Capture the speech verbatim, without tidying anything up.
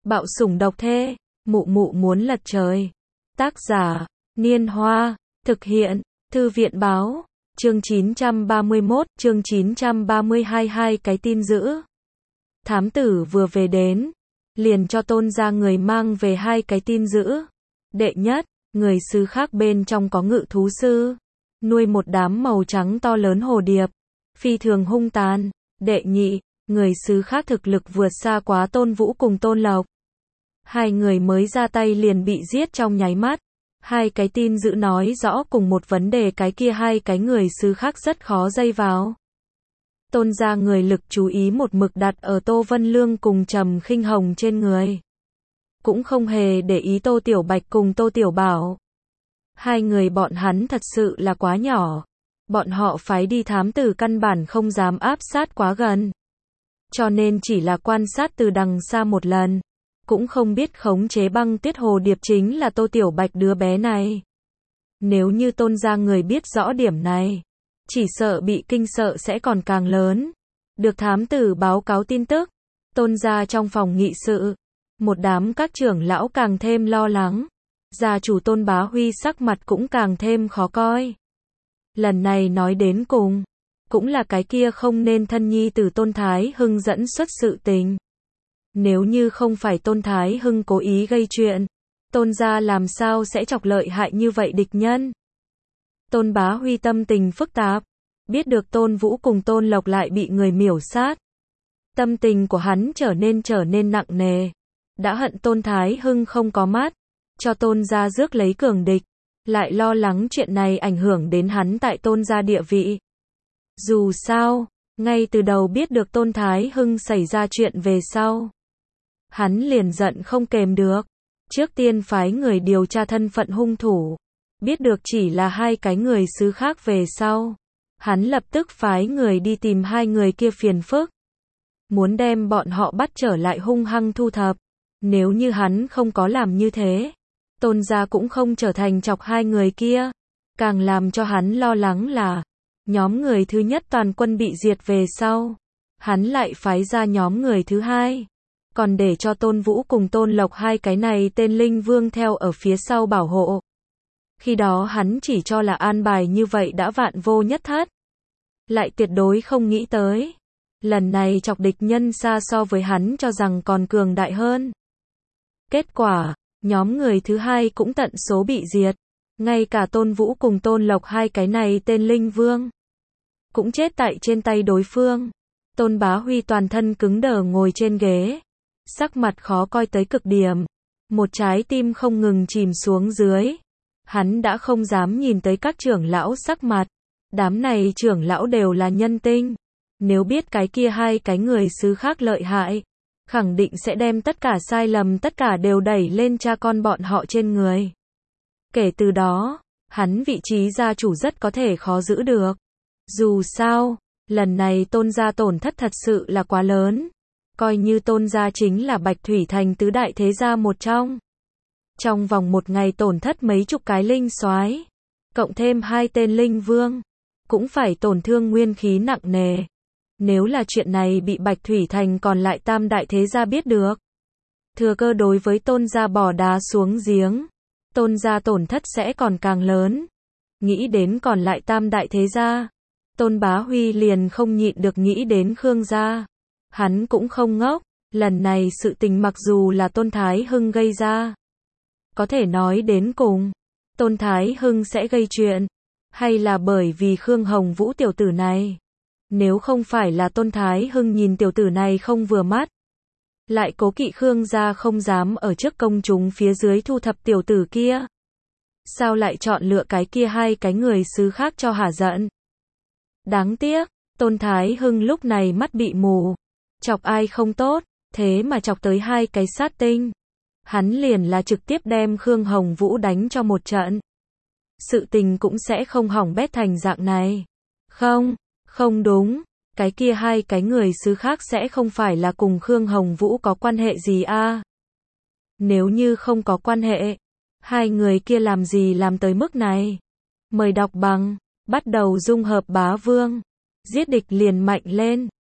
Bạo sủng độc thê, mụ mụ muốn lật trời. Tác giả, Niên Hoa, thực hiện, Thư viện báo, chương chín trăm ba mươi mốt, chương chín trăm ba mươi hai hai cái tin dữ. Thám tử vừa về đến, liền cho Tôn gia người mang về hai cái tin dữ. Đệ nhất, người xứ khác bên trong có ngự thú sư, nuôi một đám màu trắng to lớn hồ điệp, phi thường hung tàn. Đệ nhị, người xứ khác thực lực vượt xa quá Tôn Vũ cùng Tôn Lộc. Hai người mới ra tay liền bị giết trong nháy mắt. Hai cái tin dữ nói rõ cùng một vấn đề, cái kia hai cái người xứ khác rất khó dây vào. Tôn gia người lực chú ý một mực đặt ở Tô Vân Lương cùng Trầm Khinh Hồng trên người. Cũng không hề để ý Tô Tiểu Bạch cùng Tô Tiểu Bảo. Hai người bọn hắn thật sự là quá nhỏ. Bọn họ phái đi thám tử căn bản không dám áp sát quá gần. Cho nên chỉ là quan sát từ đằng xa một lần. Cũng không biết khống chế băng tuyết hồ điệp chính là Tô Tiểu Bạch đứa bé này. Nếu như Tôn gia người biết rõ điểm này, chỉ sợ bị kinh sợ sẽ còn càng lớn. Được thám tử báo cáo tin tức, Tôn gia trong phòng nghị sự, một đám các trưởng lão càng thêm lo lắng. Gia chủ Tôn Bá Huy sắc mặt cũng càng thêm khó coi. Lần này nói đến cùng, cũng là cái kia không nên thân nhi từ Tôn Thái Hưng dẫn xuất sự tình. Nếu như không phải Tôn Thái Hưng cố ý gây chuyện, Tôn gia làm sao sẽ chọc lợi hại như vậy địch nhân. Tôn Bá Huy tâm tình phức tạp, biết được Tôn Vũ cùng Tôn Lộc lại bị người miểu sát. Tâm tình của hắn trở nên trở nên nặng nề. Đã hận Tôn Thái Hưng không có mắt, cho Tôn gia rước lấy cường địch, lại lo lắng chuyện này ảnh hưởng đến hắn tại Tôn gia địa vị. Dù sao, ngay từ đầu biết được Tôn Thái Hưng xảy ra chuyện về sau, hắn liền giận không kềm được. Trước tiên phái người điều tra thân phận hung thủ. Biết được chỉ là hai cái người xứ khác về sau, hắn lập tức phái người đi tìm hai người kia phiền phức. Muốn đem bọn họ bắt trở lại hung hăng thu thập. Nếu như hắn không có làm như thế, Tôn gia cũng không trở thành chọc hai người kia. Càng làm cho hắn lo lắng là, nhóm người thứ nhất toàn quân bị diệt về sau, hắn lại phái ra nhóm người thứ hai. Còn để cho Tôn Vũ cùng Tôn Lộc hai cái này tên Linh Vương theo ở phía sau bảo hộ. Khi đó hắn chỉ cho là an bài như vậy đã vạn vô nhất thất. Lại tuyệt đối không nghĩ tới. Lần này chọc địch nhân xa so với hắn cho rằng còn cường đại hơn. Kết quả, nhóm người thứ hai cũng tận số bị diệt. Ngay cả Tôn Vũ cùng Tôn Lộc hai cái này tên Linh Vương cũng chết tại trên tay đối phương. Tôn Bá Huy toàn thân cứng đờ ngồi trên ghế, sắc mặt khó coi tới cực điểm. Một trái tim không ngừng chìm xuống dưới. Hắn đã không dám nhìn tới các trưởng lão sắc mặt. Đám này trưởng lão đều là nhân tinh. Nếu biết cái kia hai cái người xứ khác lợi hại, khẳng định sẽ đem tất cả sai lầm tất cả đều đẩy lên cha con bọn họ trên người. Kể từ đó, hắn vị trí gia chủ rất có thể khó giữ được. Dù sao, lần này Tôn gia tổn thất thật sự là quá lớn. Coi như Tôn gia chính là Bạch Thủy Thành tứ đại thế gia một trong. Trong vòng một ngày tổn thất mấy chục cái linh soái, cộng thêm hai tên linh vương, cũng phải tổn thương nguyên khí nặng nề. Nếu là chuyện này bị Bạch Thủy Thành còn lại tam đại thế gia biết được, thừa cơ đối với Tôn gia bỏ đá xuống giếng, Tôn gia tổn thất sẽ còn càng lớn. Nghĩ đến còn lại tam đại thế gia, Tôn Bá Huy liền không nhịn được nghĩ đến Khương gia. Hắn cũng không ngốc, lần này sự tình mặc dù là Tôn Thái Hưng gây ra, có thể nói đến cùng, Tôn Thái Hưng sẽ gây chuyện, hay là bởi vì Khương Hồng Vũ tiểu tử này. Nếu không phải là Tôn Thái Hưng nhìn tiểu tử này không vừa mắt, lại cố kỵ Khương gia không dám ở trước công chúng phía dưới thu thập tiểu tử kia, sao lại chọn lựa cái kia hai cái người xứ khác cho hả giận. Đáng tiếc, Tôn Thái Hưng lúc này mắt bị mù. Chọc ai không tốt, thế mà chọc tới hai cái sát tinh. Hắn liền là trực tiếp đem Khương Hồng Vũ đánh cho một trận. Sự tình cũng sẽ không hỏng bét thành dạng này. Không, không đúng, cái kia hai cái người xứ khác sẽ không phải là cùng Khương Hồng Vũ có quan hệ gì a? Nếu như không có quan hệ, hai người kia làm gì làm tới mức này? Mời đọc bằng, bắt đầu dung hợp bá vương. Giết địch liền mạnh lên.